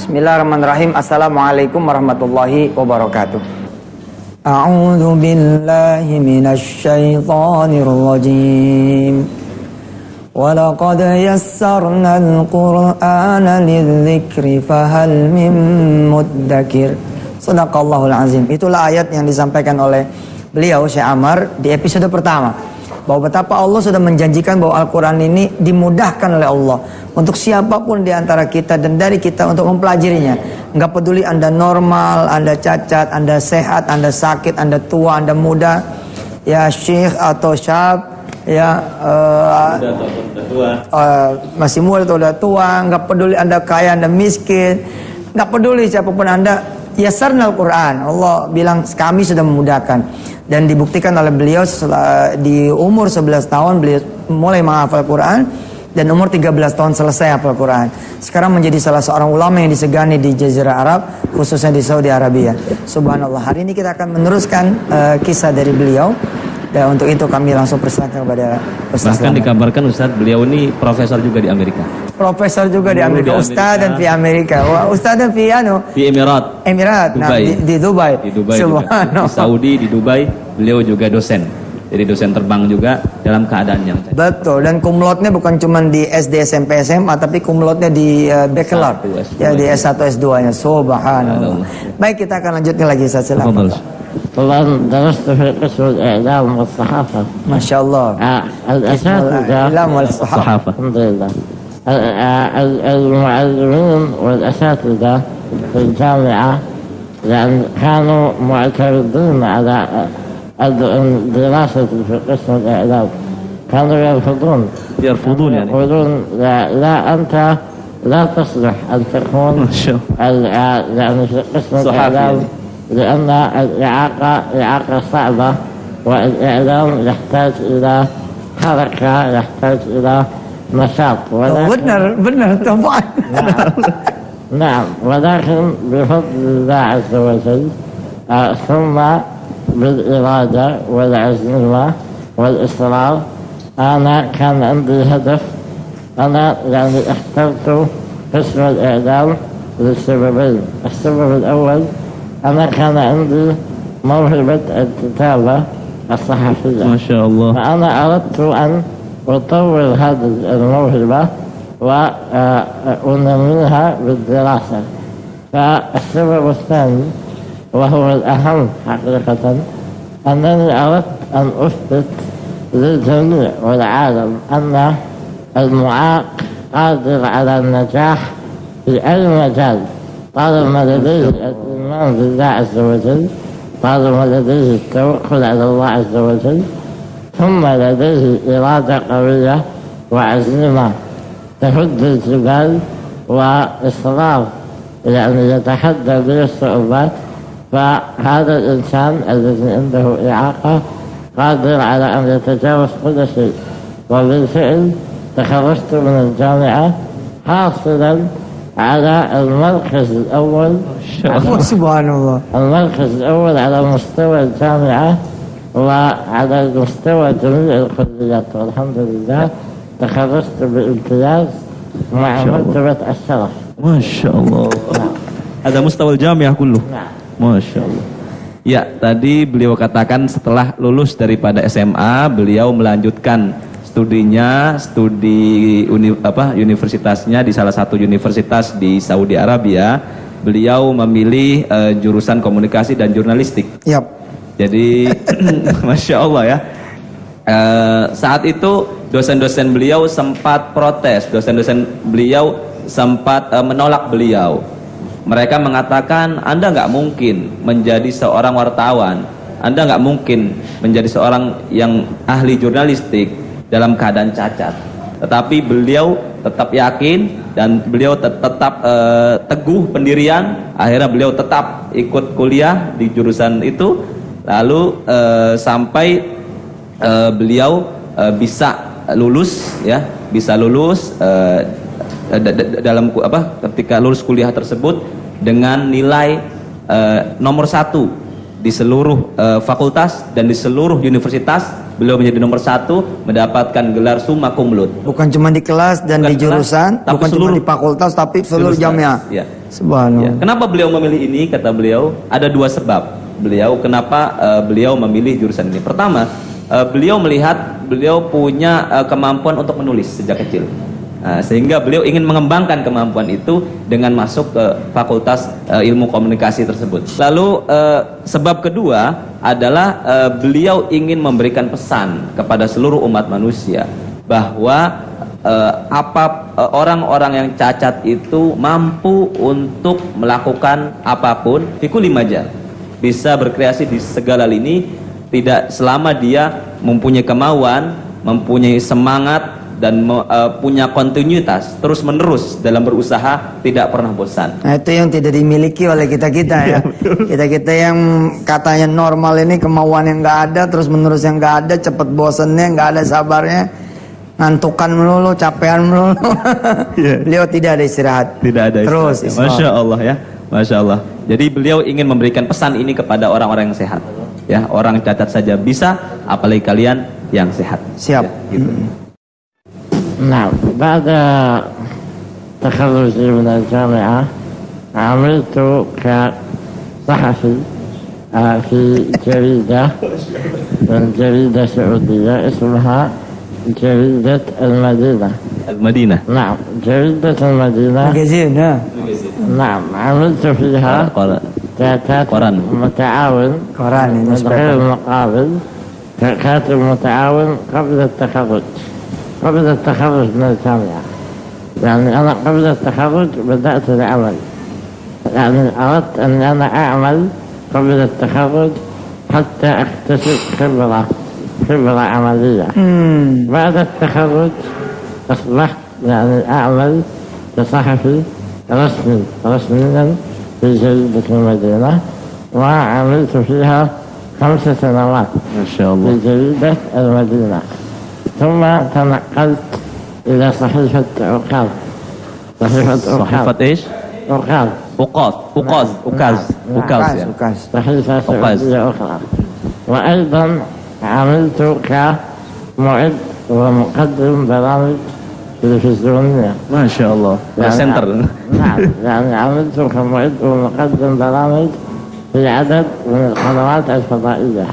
Bismillahirrahmanirrahim. Assalamualaikum warahmatullahi wabarakatuh. A'udzu billahi minasy syaithanir rajim. Walaqad yassarnal Qur'ana lidzikri fahal mim muddakir. Shadaqallahul azim. Itulah ayat yang disampaikan oleh beliau Syekh Ammar di episode pertama, bahwa betapa Allah sudah menjanjikan bahwa Al-Quran ini dimudahkan oleh Allah untuk siapapun di antara kita dan dari kita untuk mempelajarinya. Enggak peduli Anda normal, Anda cacat, Anda sehat, Anda sakit, Anda tua, Anda muda, ya syekh atau syab, ya masih muda atau udah tua, enggak peduli Anda kaya, Anda miskin, enggak peduli siapapun Anda. Yassarnal Quran, Allah bilang kami sudah memudahkan. Dan dibuktikan oleh beliau di umur 11 tahun beliau mulai menghafal Quran, dan umur 13 tahun selesai hafal Quran. Sekarang menjadi salah seorang ulama yang disegani di Jazirah Arab, khususnya di Saudi Arabia. Subhanallah. Hari ini kita akan meneruskan kisah dari beliau. Dan untuk itu kami langsung persilakan kepada Ustaz. Bahkan dikabarkan Ustaz beliau ini profesor juga di Amerika. Profesor juga di Amerika. Ustaz dan di Amerika. Wah, Ustaz dan di Emirat. Dubai. Nah, di Dubai. Di Dubai juga. Di Saudi, di Dubai. Beliau juga dosen. Jadi dosen terbang juga dalam keadaan yang betul. Dan kumlotnya bukan cuma di SD, SMP, SMA, tapi kumlotnya di bachelor. Ya, di S1, S2-nya. Subhanallah. Baik, kita akan lanjutkan lagi. Silakan. طبعا درست في قسم الإعلام والصحافة. ما شاء الله. الأساتذة الإعلام والصحافة. الحمد لله. المعلمين والأساتذة في الجامعة لأن كانوا معترضين على الدراسة في قسم الإعلام، كانوا يرفضون يعني يقولون لا أنت لا تصلح أن تكون يعني في قسم الإعلام لأن الإعاقة صعبة، والإعلام يحتاج إلى حركة، يحتاج إلى نشاط. benar طبعا. نعم، ولكن بفضل الله عز وجل ثم بالإرادة والعزيمة والإصرار أنا كان عندي هدف. أنا يعني اخترت قسم الإعلام لسببين. السبب الأول أنا كان عندي موهبة الكتابة الصحفية ما شاء الله، فأنا أردت أن أطور هذه الموهبة وأنميها بالدراسة. فالسبب الثاني وهو الأهم حقيقة أنني أردت أن أثبت للجميع والعالم أن المعاق قادر على النجاح في أي مجال طالما لديه الإيمان بالله عز وجل، طالما لديه التوكل على الله عز وجل، ثم لديه إرادة قوية وعزيمة تهد الجبال وإصرار يعني يتحدى به الصعوبات. فهذا الإنسان الذي عنده إعاقة قادر على أن يتجاوز كل شيء. وبالفعل تخرجت من الجامعة حاصلا على المركز الأول. سبحان الله. المركز الأول على مستوى الجامعة وعلى مستوى جميع الكليات، والحمد لله تخرجت بامتياز مع مرتبة الشرف. ما شاء الله. Ada mustawal jamiah kullu. Masya Allah. Ya, tadi beliau katakan setelah lulus daripada SMA, beliau melanjutkan studinya, universitasnya di salah satu universitas di Saudi Arabia. Beliau memilih jurusan komunikasi dan jurnalistik. Yap. Jadi Masya Allah ya. Saat itu dosen-dosen beliau sempat protes, dosen-dosen beliau sempat menolak beliau. Mereka mengatakan, Anda nggak mungkin menjadi seorang wartawan, Anda nggak mungkin menjadi seorang yang ahli jurnalistik dalam keadaan cacat. Tetapi beliau tetap yakin dan beliau tetap teguh pendirian. Akhirnya beliau tetap ikut kuliah di jurusan itu, lalu sampai beliau bisa lulus ya, dalam ketika lulus kuliah tersebut dengan nilai nomor 1 di seluruh fakultas dan di seluruh universitas beliau menjadi nomor 1, mendapatkan gelar summa cum laude. Bukan cuma di kelas dan Bukan di jurusan, kelas, tapi bukan cuma di fakultas, tapi seluruh jamiah. Ya. Subhanallah. Ya. Kenapa beliau memilih ini? Kata beliau, ada 2 sebab. Kenapa beliau memilih jurusan ini? Pertama, beliau melihat beliau punya kemampuan untuk menulis sejak kecil. Sehingga beliau ingin mengembangkan kemampuan itu dengan masuk ke fakultas ilmu komunikasi tersebut. Lalu sebab kedua adalah beliau ingin memberikan pesan kepada seluruh umat manusia bahwa orang-orang yang cacat itu mampu untuk melakukan apapun, fikuli majal, bisa berkreasi di segala lini, tidak selama dia mempunyai kemauan, mempunyai semangat, dan punya kontinuitas terus menerus dalam berusaha, tidak pernah bosan. Nah, itu yang tidak dimiliki oleh kita ya. Kita yang katanya normal ini kemauan yang nggak ada, terus menerus yang nggak ada, cepet bosannya, nggak ada sabarnya, ngantukan melulu, capean melulu. Beliau tidak ada istirahat. Tidak ada terus istirahat. Masya Allah ya, Masya Allah. Jadi beliau ingin memberikan pesan ini kepada orang-orang yang sehat. Ya, orang cacat saja bisa, apalagi kalian yang sehat. Siap. Ya, gitu. نعم بعد تخرجي من الجامعة عملت كصحفي في جريدة من جريدة سعودية اسمها جريدة المدينة. المدينة. نعم جريدة المدينة. مجازين نعم عملت فيها ككاتب متعاون من غير مقابل، ككاتب متعاون قبل التخرج من الجامعة. يعني أنا قبل التخرج بدأت العمل، يعني أردت أن أنا أعمل قبل التخرج حتى أكتسب خبرة عملية. بعد التخرج أصبحت يعني أعمل كصحفي رسميا في جريدة المدينة، وعملت فيها 5 سنوات ما شاء الله في جريدة المدينة. ثم تنقلت إلى صحيفة عكاظ. صحيفة إيش؟ عكاظ. أوكاز. صحيفة سعودية أخرى. وأيضا عملت كمعد ومقدم برامج تلفزيونية. ما شاء الله. سنتر. نعم يعني عملت كمعد ومقدم برامج في عدد من القنوات الفضائية.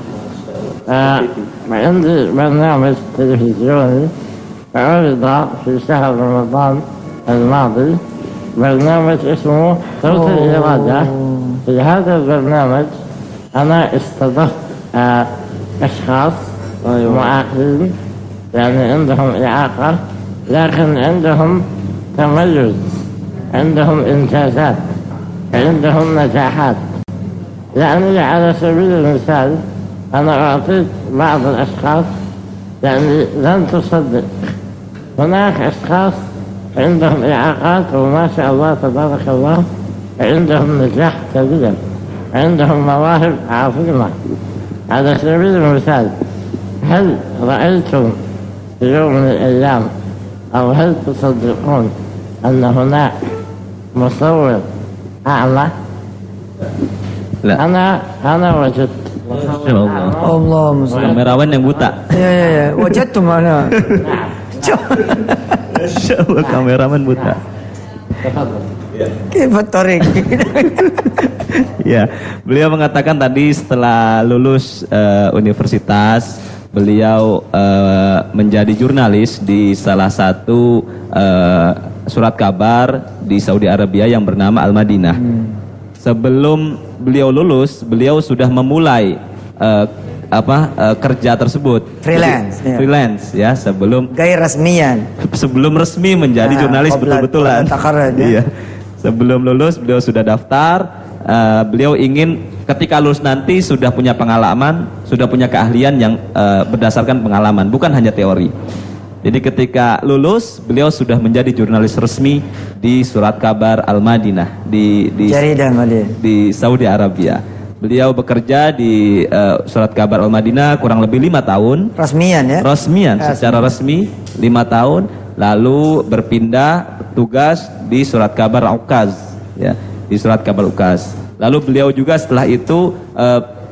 عندي برنامج تلفزيوني عرض في شهر رمضان الماضي، برنامج اسمه صوت الإرادة. في هذا البرنامج أنا استضفت أشخاص معاقين، يعني عندهم إعاقة لكن عندهم تميز، عندهم إنجازات، عندهم نجاحات. يعني على سبيل المثال أنا أعطيت بعض الأشخاص، يعني لن تصدق، هناك أشخاص عندهم إعاقات وما شاء الله تبارك الله عندهم نجاح كبير، عندهم مواهب عظيمة. على سبيل المثال، هل رأيتم في يوم من الأيام أو هل تصدقون أن هناك مصور أعمى؟ لا. أنا وجدت. Allah muslim. Kamerawan yang buta. Ya. Wajadtum mana? Masya Allah, kameraman buta. Kifatorik. Ya, beliau mengatakan tadi setelah lulus universitas, beliau menjadi jurnalis di salah satu surat kabar di Saudi Arabia yang bernama Al-Madinah. Sebelum beliau lulus, beliau sudah memulai kerja tersebut. Freelance ya, sebelum resmi menjadi jurnalis betul-betulan. Iya. Sebelum lulus beliau sudah daftar. Beliau ingin ketika lulus nanti sudah punya pengalaman, sudah punya keahlian yang berdasarkan pengalaman, bukan hanya teori. Jadi ketika lulus, beliau sudah menjadi jurnalis resmi di surat kabar Al-Madinah di Saudi Arabia. Beliau bekerja di surat kabar Al-Madinah kurang lebih 5 tahun. Resmian secara resmi 5 tahun. Lalu berpindah tugas di surat kabar Ukaz, ya, di surat kabar Ukaz. Lalu beliau juga setelah itu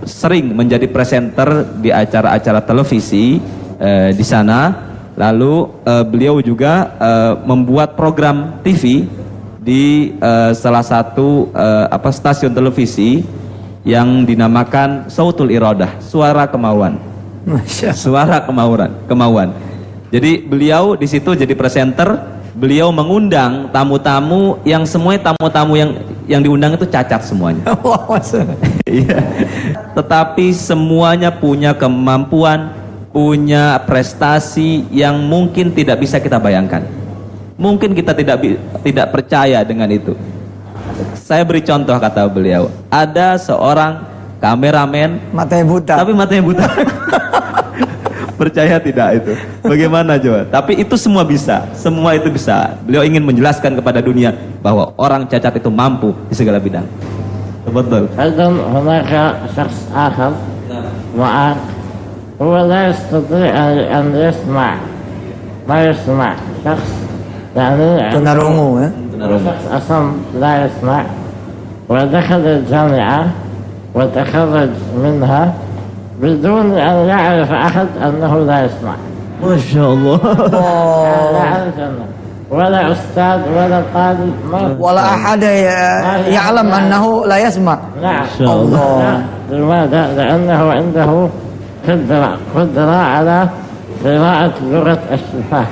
sering menjadi presenter di acara-acara televisi di sana. Lalu beliau juga membuat program TV di salah satu stasiun televisi yang dinamakan Sautul Iradah, suara kemauan. Suara kemauan. Jadi beliau di situ jadi presenter, beliau mengundang tamu-tamu yang semuanya tamu-tamu yang diundang itu cacat semuanya. Iya. Tetapi semuanya punya kemampuan, punya prestasi yang mungkin tidak bisa kita bayangkan. Mungkin kita tidak percaya dengan itu. Saya beri contoh, kata beliau, ada seorang kameramen matanya buta. Tapi matanya buta. Percaya tidak itu? Bagaimana coba? Tapi itu semua bisa, semua itu bisa. Beliau ingin menjelaskan kepada dunia bahwa orang cacat itu mampu di segala bidang. Betul. أيضا هناك شخص آخر معاق هو لا يستطيع أن يسمع ما يسمع شخص يعني tunarungu ya. شخص أصم لا يسمع ودخل الجامعة وتخرج منها بدون أن يعرف أحد أنه لا يسمع. ما شاء الله. لا يعرف أنه ولا أستاذ ولا طالب ولا أحد يعلم أنه لا يسمع. نعم. ما شاء الله. لماذا؟ لأنه عنده قدرة على قراءة لغة الشفاه.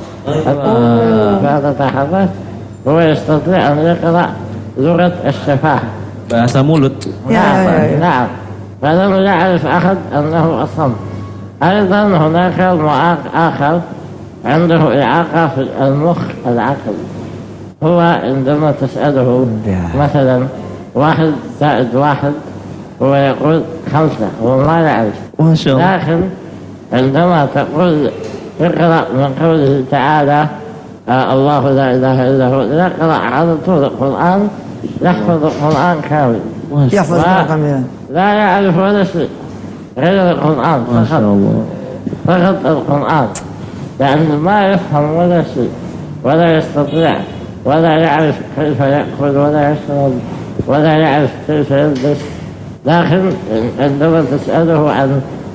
بعد تحدث هو يستطيع أن يقرأ لغة الشفاه. Bahasa mulut. نعم. فلم يعرف أحد أنه أصم. أيضا هناك معاق آخر عنده إعاقة في المخ العقل. هو عندما تسأله مثلا 1+1 هو يقول 5 هو ما يعرف. ما شاء الله. لكن عندما تقول اقرأ من قوله تعالى الله لا إله إلا هو يقرأ على طول القرآن يحفظ القرآن كامل. يحفظ القرآن لا يعرف ولا شيء غير القرآن ما شاء الله. فقط القرآن لأنه ما يفهم ولا شيء ولا يستطيع ولا يعرف كيف يأكل ولا يشرب ولا يعرف كيف يلبس. لكن عندما تسأله عن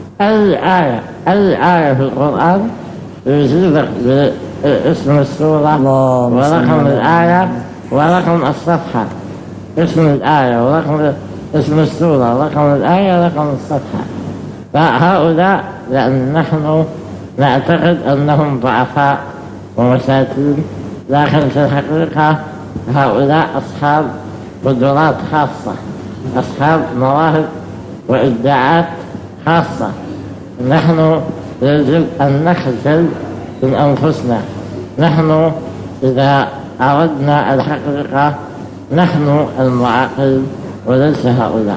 أي آية في القرآن يجيبك باسم السورة ورقم الآية ورقم الصفحة. اسم الآية ورقم اسم السورة رقم الآية رقم الصفحة. فهؤلاء لأن نحن نعتقد أنهم ضعفاء ومساكين لكن في الحقيقة هؤلاء أصحاب قدرات خاصة أصحاب مواهب وإبداعات خاصة. نحن يجب أن نخجل من أنفسنا. نحن إذا أردنا الحقيقة نحن المعاقين وليس هؤلاء.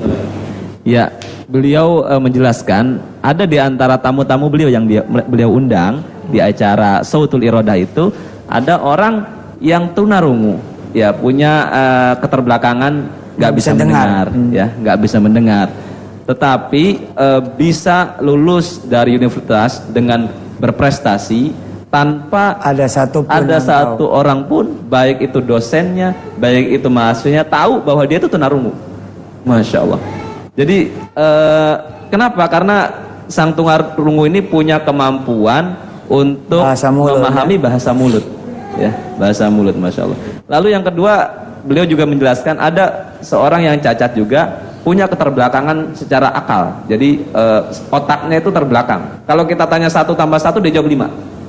Ya, beliau menjelaskan ada di antara tamu-tamu beliau yang beliau undang di acara Sautul Iradah itu ada orang yang tunarungu, ya punya keterbelakangan, nggak bisa mendengar, ya nggak bisa mendengar, tetapi bisa lulus dari universitas dengan berprestasi tanpa ada satu orang pun, baik itu dosennya, baik itu mahasiswanya tahu bahwa dia itu tunarungu. Masya Allah. Jadi kenapa? Karena sang tunarungu ini punya kemampuan untuk memahami bahasa mulut, ya bahasa mulut, masya Allah. Lalu yang kedua, beliau juga menjelaskan ada seorang yang cacat juga punya keterbelakangan secara akal. Jadi otaknya itu terbelakang. Kalau kita tanya 1 + 1 dia jawab 5.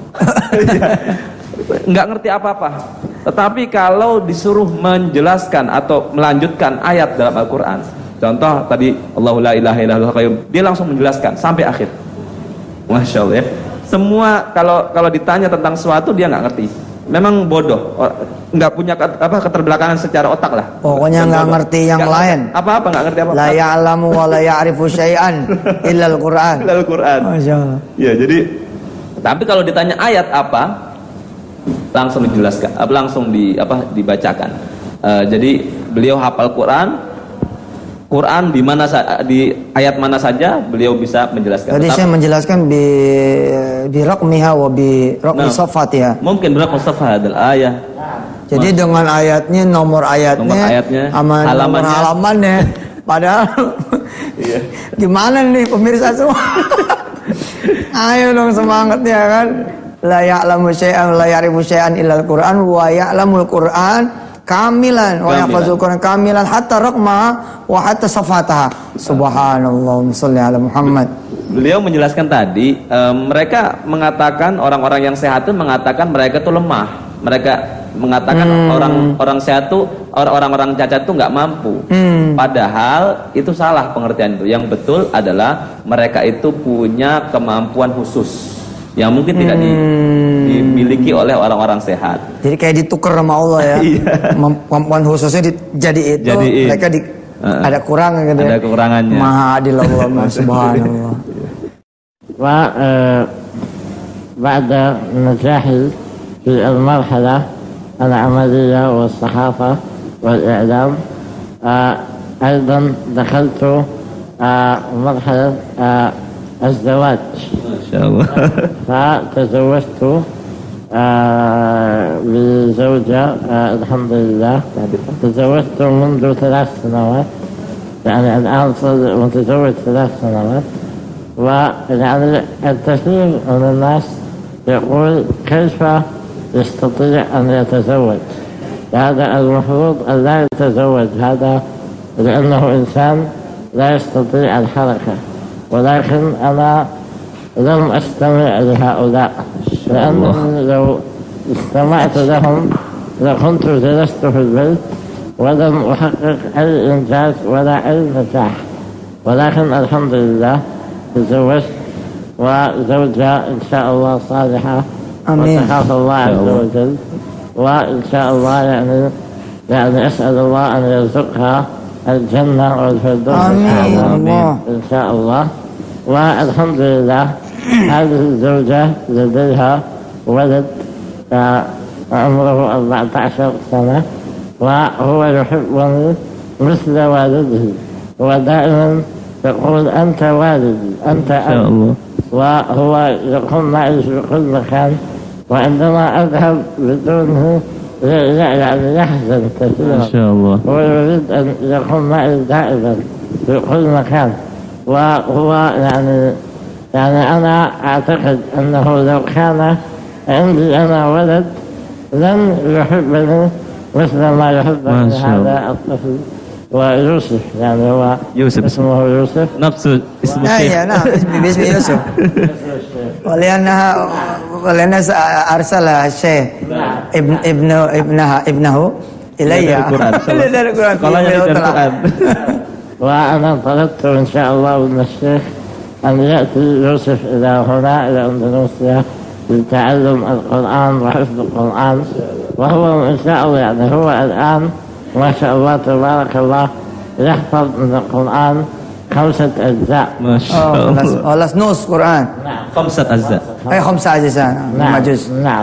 Nggak ngerti apa-apa. Tetapi kalau disuruh menjelaskan atau melanjutkan ayat dalam Al-Quran, contoh tadi Allahu la ilaha illallah qayyum, dia langsung menjelaskan sampai akhir. Masya Allah ya. Semua kalau ditanya tentang sesuatu dia nggak ngerti. Memang bodoh, nggak punya keterbelakangan secara otak lah. Pokoknya nggak ngerti yang lain. Apa-apa nggak ngerti apa-apa. La ya'lamu wa la ya'rifu syai'an illa al-Qur'an. Illa al-Qur'an. Masya Allah. Ya, jadi tapi kalau ditanya ayat apa, langsung dijelaskan, langsung dibacakan. Jadi beliau hafal Quran di mana di ayat mana saja beliau bisa menjelaskan. Tadi saya menjelaskan bi raqmiha wa bi raqmi safatiha. Mungkin berapa safat adalah ayat. Jadi dengan ayatnya, nomor ayatnya, halamannya. halamannya Padahal gimana nih pemirsa semua? Ayo dong semangatnya kan. La ya'lamu syai'an la ya'rifu syai'an illal Qur'an wa ya'lamul Qur'an kamilan wa yahfazul Qur'an kamilan hatta raqma wa hatta safataha. Subhanallah sholli ala Muhammad. Beliau menjelaskan tadi, mereka mengatakan orang-orang yang sehat itu mengatakan mereka itu lemah. Mereka mengatakan orang sehat itu orang-orang cacat itu nggak mampu. Padahal itu salah pengertian itu. Yang betul adalah mereka itu punya kemampuan khusus yang mungkin tidak dimiliki oleh orang-orang sehat. Jadi kayak ditukar sama Allah ya. Kemampuan khususnya jadi itu, mereka ada kurang gitu. Ada kekurangannya. Maha adil Allah, subhanallah. وبعد نجاحي في المرحلة العملية والصحافة والإعلام أيضا دخلت مرحلة الزواج. ما شاء الله. فتزوجت بزوجة الحمد لله. تزوجت منذ 3 سنوات، يعني الآن متزوج 3 سنوات. ويعني الكثير من الناس يقول كيف يستطيع أن يتزوج؟ هذا المفروض أن لا يتزوج، هذا لأنه إنسان لا يستطيع الحركة. ولكن أنا لم أستمع لهؤلاء، لأنني لو استمعت لهم لكنت جلست في البيت ولم أحقق أي إنجاز ولا أي نجاح. ولكن الحمد لله تزوجت وزوجة إن شاء الله صالحة وتخاف الله عز وجل، وإن شاء الله يعني أسأل الله أن يرزقها الجنة والفردوس إن شاء الله. والحمد لله هذه الزوجة لديها ولد عمره 14 سنة، وهو يحبني مثل والده، ودائما يقول أنت والدي أنت أبي، وهو يقوم معي في كل مكان. وعندما أذهب بدونه يعني يحزن كثيرا. ما شاء الله. هو يريد أن يقوم معي دائما في كل مكان. وهو يعني أنا أعتقد أنه لو كان عندي أنا ولد لن يحبني مثل ما يحبني هذا الطفل. ويوسف يعني هو يوسف اسمه يوسف نفسه اسمه الشيخ. نعم باسم يوسف. ولأنها أرسل الشيخ ابنه إلي. dari Quran. وأنا طلبت إن شاء الله من الشيخ أن يأتي يوسف إلى هنا إلى أندونيسيا لتعلم القرآن وحفظ القرآن. وهو إن شاء الله يعني هو الآن ما شاء الله تبارك الله يحفظ من القرآن 5 أجزاء. ما شاء الله. خلاص نص قرآن. 5 أجزاء. أي 5 أجزاء. نعم. نعم.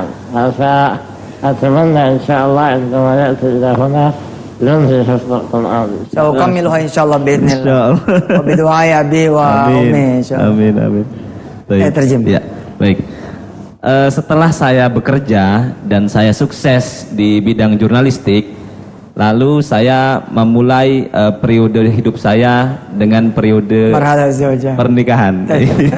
فأتمنى إن شاء الله عندما يأتي إلى هنا ينهي حفظ القرآن. سأكملها إن شاء الله بإذن الله. إن شاء الله. وبدعاء أبي وأمي إن شاء الله. Amin amin. Terjem. Ya, baik. Setelah saya bekerja dan saya sukses di bidang jurnalistik, lalu saya memulai periode hidup saya dengan periode pernikahan.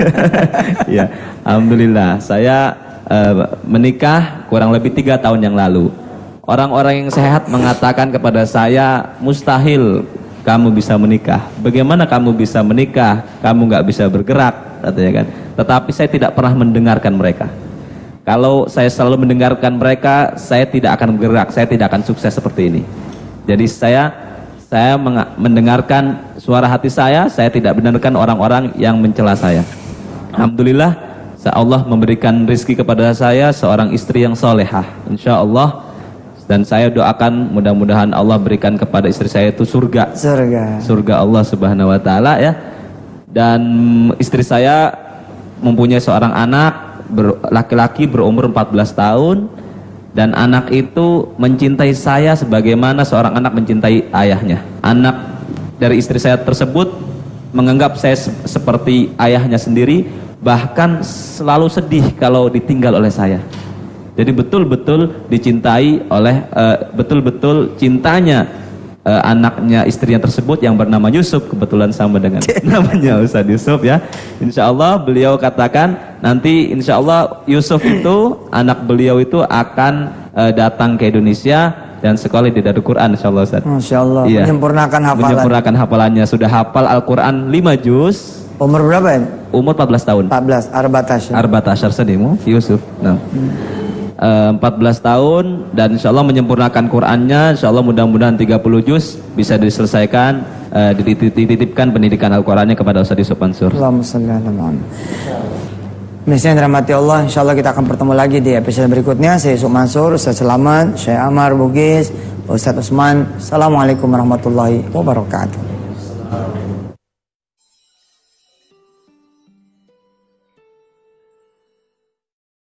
Ya, alhamdulillah saya menikah kurang lebih 3 tahun yang lalu. Orang-orang yang sehat mengatakan kepada saya, mustahil kamu bisa menikah. Bagaimana kamu bisa menikah? Kamu nggak bisa bergerak, katanya kan. Tetapi saya tidak pernah mendengarkan mereka. Kalau saya selalu mendengarkan mereka, saya tidak akan bergerak, saya tidak akan sukses seperti ini. Jadi saya mendengarkan suara hati saya tidak mendengarkan orang-orang yang mencela saya. Alhamdulillah, Allah memberikan rezeki kepada saya seorang istri yang solehah, insya Allah. Dan saya doakan mudah-mudahan Allah berikan kepada istri saya itu surga Allah Subhanahu Wa Taala ya. Dan istri saya mempunyai seorang anak laki-laki berumur 14 tahun. Dan anak itu mencintai saya sebagaimana seorang anak mencintai ayahnya. Anak dari istri saya tersebut menganggap saya seperti ayahnya sendiri, bahkan selalu sedih kalau ditinggal oleh saya. Jadi betul-betul dicintai oleh, betul-betul cintanya anaknya istrinya tersebut yang bernama Yusuf, kebetulan sama dengan namanya Ustadz Yusuf ya. Insya Allah beliau katakan nanti insya Allah Yusuf itu anak beliau itu akan datang ke Indonesia dan sekolah di Darul Quran insya Allah Ustadz. Masya Allah, Iya. menyempurnakan hafalannya, sudah hafal Al-Quran 5 juz. Umur berapa ya? Umur 14 tahun. 14, Arbatasyar sedimu Yusuf. Nah. 14 tahun dan insya Allah menyempurnakan Qurannya, insya Allah mudah-mudahan 30 juz bisa diselesaikan, dititipkan pendidikan Al-Qurannya kepada Ustadz Yusuf Mansur. Allahumma shalli ala Muhammad. Misalnya yang dirahmati Allah, insya Allah kita akan bertemu lagi di episode berikutnya. Saya Yusuf Mansur, Ustadz Selamat, Syekh Amar Bugis, Ustadz Usman. Assalamualaikum warahmatullahi wabarakatuh.